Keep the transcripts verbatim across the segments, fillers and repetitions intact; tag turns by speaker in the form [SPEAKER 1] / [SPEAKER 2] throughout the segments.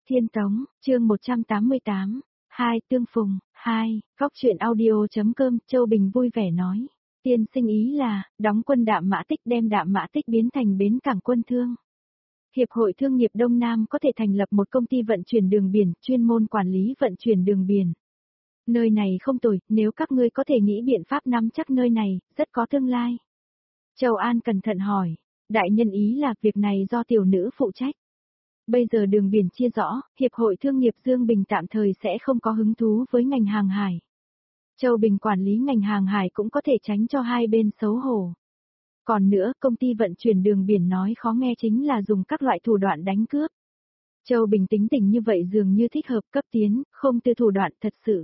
[SPEAKER 1] Thiên Tống, chương một trăm tám mươi tám, hai tương phùng, hai, góc truyện audio.com, Châu Bình vui vẻ nói. Tiên sinh ý là, đóng quân Đạm Mã Tích đem Đạm Mã Tích biến thành bến cảng quân thương. Hiệp hội Thương nghiệp Đông Nam có thể thành lập một công ty vận chuyển đường biển, chuyên môn quản lý vận chuyển đường biển. Nơi này không tồi, nếu các ngươi có thể nghĩ biện pháp nắm chắc nơi này, rất có tương lai. Châu An cẩn thận hỏi, đại nhân ý là việc này do tiểu nữ phụ trách. Bây giờ đường biển chia rõ, Hiệp hội Thương nghiệp Dương Bình tạm thời sẽ không có hứng thú với ngành hàng hải. Châu Bình quản lý ngành hàng hải cũng có thể tránh cho hai bên xấu hổ. Còn nữa, công ty vận chuyển đường biển nói khó nghe chính là dùng các loại thủ đoạn đánh cướp. Châu Bình tính tình như vậy dường như thích hợp cấp tiến, không từ thủ đoạn thật sự.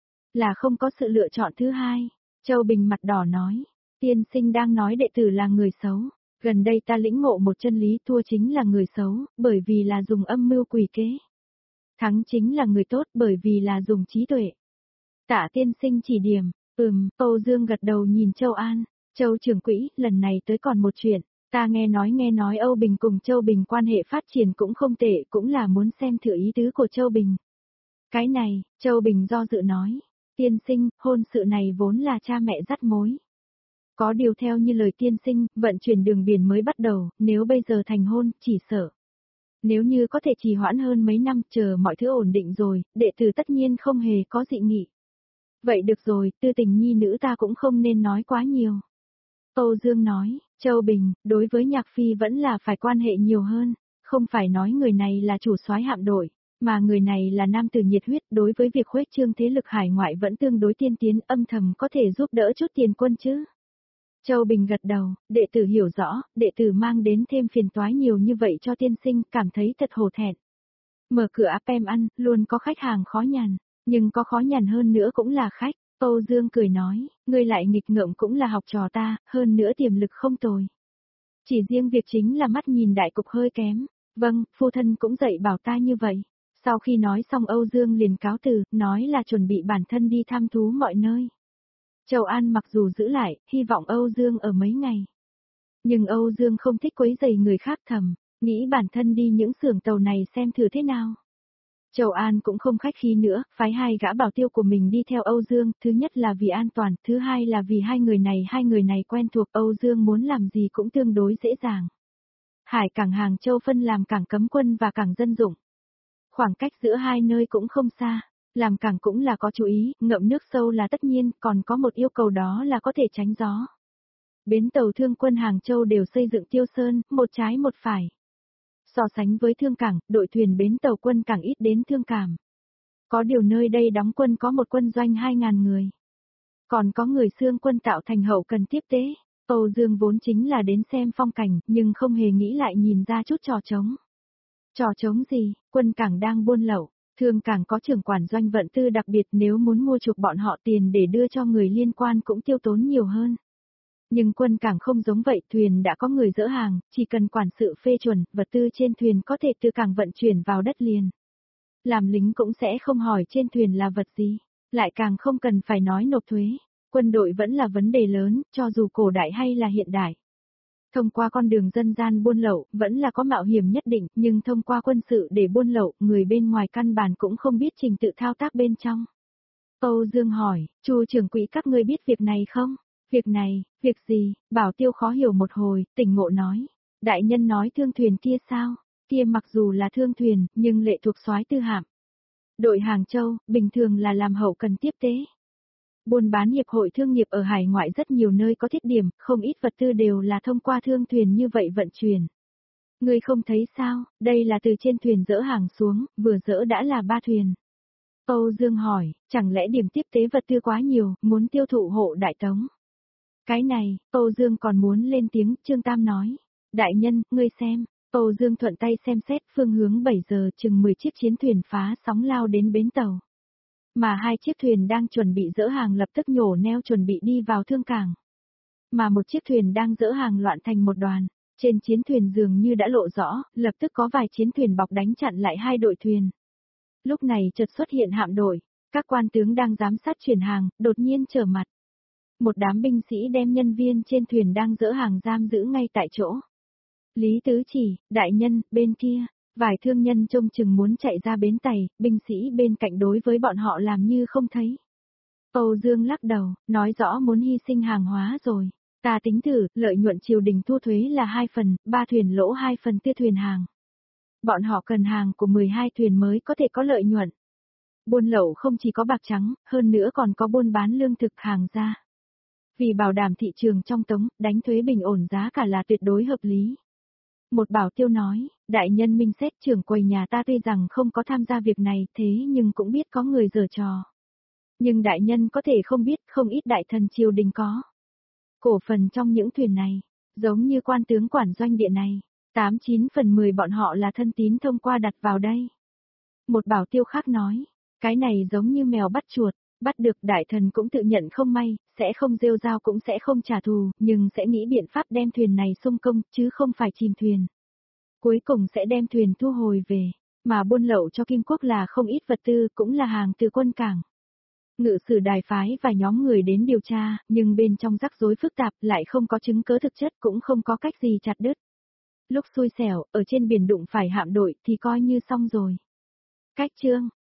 [SPEAKER 1] Là không có sự lựa chọn thứ hai. Châu Bình mặt đỏ nói, tiên sinh đang nói đệ tử là người xấu. Gần đây ta lĩnh ngộ một chân lý, thua chính là người xấu, bởi vì là dùng âm mưu quỷ kế. Thắng chính là người tốt bởi vì là dùng trí tuệ. Tạ tiên sinh chỉ điểm, ừm, Âu Dương gật đầu nhìn Châu An, Châu trưởng quỹ, lần này tới còn một chuyện, ta nghe nói nghe nói Âu Bình cùng Châu Bình quan hệ phát triển cũng không tệ, cũng là muốn xem thử ý tứ của Châu Bình. Cái này, Châu Bình do dự nói, tiên sinh, hôn sự này vốn là cha mẹ dắt mối. Có điều theo như lời tiên sinh, vận chuyển đường biển mới bắt đầu, nếu bây giờ thành hôn, chỉ sợ. Nếu như có thể trì hoãn hơn mấy năm, chờ mọi thứ ổn định rồi, đệ tử tất nhiên không hề có dị nghị. Vậy được rồi, tư tình nhi nữ ta cũng không nên nói quá nhiều. Âu Dương nói, Châu Bình, đối với Nhạc Phi vẫn là phải quan hệ nhiều hơn, không phải nói người này là chủ soái hạm đội, mà người này là nam tử nhiệt huyết, đối với việc khuếch trương thế lực hải ngoại vẫn tương đối tiên tiến, âm thầm có thể giúp đỡ chút tiền quân chứ. Châu Bình gật đầu, đệ tử hiểu rõ, đệ tử mang đến thêm phiền toái nhiều như vậy cho tiên sinh, cảm thấy thật hổ thẹn. Mở cửa áp em ăn, luôn có khách hàng khó nhằn, nhưng có khó nhằn hơn nữa cũng là khách. Âu Dương cười nói, ngươi lại nghịch ngợm cũng là học trò ta, hơn nữa tiềm lực không tồi. Chỉ riêng việc chính là mắt nhìn đại cục hơi kém. Vâng, phu thân cũng dạy bảo ta như vậy. Sau khi nói xong Âu Dương liền cáo từ, nói là chuẩn bị bản thân đi thăm thú mọi nơi. Châu An mặc dù giữ lại, hy vọng Âu Dương ở mấy ngày. Nhưng Âu Dương không thích quấy rầy người khác, thầm, nghĩ bản thân đi những xưởng tàu này xem thử thế nào. Châu An cũng không khách khí nữa, phái hai gã bảo tiêu của mình đi theo Âu Dương, thứ nhất là vì an toàn, thứ hai là vì hai người này hai người này quen thuộc, Âu Dương muốn làm gì cũng tương đối dễ dàng. Hải cảng Hàng Châu phân làm cảng cấm quân và cảng dân dụng. Khoảng cách giữa hai nơi cũng không xa. Làm cảng cũng là có chú ý, ngậm nước sâu là tất nhiên, còn có một yêu cầu đó là có thể tránh gió. Bến tàu thương quân Hàng Châu đều xây dựng tiêu sơn, một trái một phải. So sánh với thương cảng, đội thuyền bến tàu quân cảng ít đến thương cảm. Có điều nơi đây đóng quân có một quân doanh hai nghìn người. Còn có người xương quân tạo thành hậu cần tiếp tế. Âu Dương vốn chính là đến xem phong cảnh, nhưng không hề nghĩ lại nhìn ra chút trò trống. Trò trống gì, quân cảng đang buôn lậu. Thương cảng có trưởng quản doanh vận tư đặc biệt, nếu muốn mua chuộc bọn họ tiền để đưa cho người liên quan cũng tiêu tốn nhiều hơn. Nhưng quân cảng không giống vậy, thuyền đã có người dỡ hàng, chỉ cần quản sự phê chuẩn, vật tư trên thuyền có thể từ cảng vận chuyển vào đất liền. Làm lính cũng sẽ không hỏi trên thuyền là vật gì, lại càng không cần phải nói nộp thuế. Quân đội vẫn là vấn đề lớn, cho dù cổ đại hay là hiện đại. Thông qua con đường dân gian buôn lậu, vẫn là có mạo hiểm nhất định, nhưng thông qua quân sự để buôn lậu, người bên ngoài căn bản cũng không biết trình tự thao tác bên trong. Âu Dương hỏi, Chu trưởng quỹ các ngươi biết việc này không? Việc này, việc gì? Bảo Tiêu khó hiểu một hồi, tỉnh ngộ nói. Đại nhân nói thương thuyền kia sao? Kia mặc dù là thương thuyền, nhưng lệ thuộc soái tư hạm. Đội Hàng Châu, bình thường là làm hậu cần tiếp tế. Buôn bán hiệp hội thương nghiệp ở hải ngoại rất nhiều nơi có thiết điểm, không ít vật tư đều là thông qua thương thuyền như vậy vận chuyển. Ngươi không thấy sao, đây là từ trên thuyền dỡ hàng xuống, vừa dỡ đã là ba thuyền. Âu Dương hỏi, chẳng lẽ điểm tiếp tế vật tư quá nhiều, muốn tiêu thụ hộ đại tống? Cái này, Âu Dương còn muốn lên tiếng, Trương Tam nói. Đại nhân, ngươi xem, Âu Dương thuận tay xem xét phương hướng bảy giờ chừng mười chiếc chiến thuyền phá sóng lao đến bến tàu. Mà hai chiếc thuyền đang chuẩn bị dỡ hàng lập tức nhổ neo chuẩn bị đi vào thương cảng. Mà một chiếc thuyền đang dỡ hàng loạn thành một đoàn, trên chiến thuyền dường như đã lộ rõ, lập tức có vài chiến thuyền bọc đánh chặn lại hai đội thuyền. Lúc này chợt xuất hiện hạm đội, các quan tướng đang giám sát chuyển hàng, đột nhiên trở mặt. Một đám binh sĩ đem nhân viên trên thuyền đang dỡ hàng giam giữ ngay tại chỗ. Lý Tứ chỉ, đại nhân, bên kia, Vài thương nhân trông chừng muốn chạy ra bến tàu, binh sĩ bên cạnh đối với bọn họ làm như không thấy. Âu Dương lắc đầu, nói rõ muốn hy sinh hàng hóa rồi. Ta tính thử, lợi nhuận triều đình thu thuế là hai phần, ba thuyền lỗ hai phần tiêu thuyền hàng. Bọn họ cần hàng của mười hai thuyền mới có thể có lợi nhuận. Buôn lậu không chỉ có bạc trắng, hơn nữa còn có buôn bán lương thực hàng ra. Vì bảo đảm thị trường trong tống, đánh thuế bình ổn giá cả là tuyệt đối hợp lý. Một bảo tiêu nói, đại nhân minh xét trưởng quầy nhà ta tuy rằng không có tham gia việc này thế nhưng cũng biết có người giở trò. Nhưng đại nhân có thể không biết không ít đại thần triều đình có. Cổ phần trong những thuyền này, giống như quan tướng quản doanh địa này, tám chín phần mười bọn họ là thân tín thông qua đặt vào đây. Một bảo tiêu khác nói, cái này giống như mèo bắt chuột, bắt được đại thần cũng tự nhận không may, sẽ không rêu rao cũng sẽ không trả thù, nhưng sẽ nghĩ biện pháp đem thuyền này xung công, chứ không phải chìm thuyền. Cuối cùng sẽ đem thuyền thu hồi về, mà buôn lậu cho Kim Quốc là không ít vật tư, cũng là hàng từ quân cảng. Ngự sử đài phái và nhóm người đến điều tra, nhưng bên trong rắc rối phức tạp lại không có chứng cớ thực chất cũng không có cách gì chặt đứt. Lúc xui xẻo, ở trên biển đụng phải hạm đội thì coi như xong rồi. Cách chương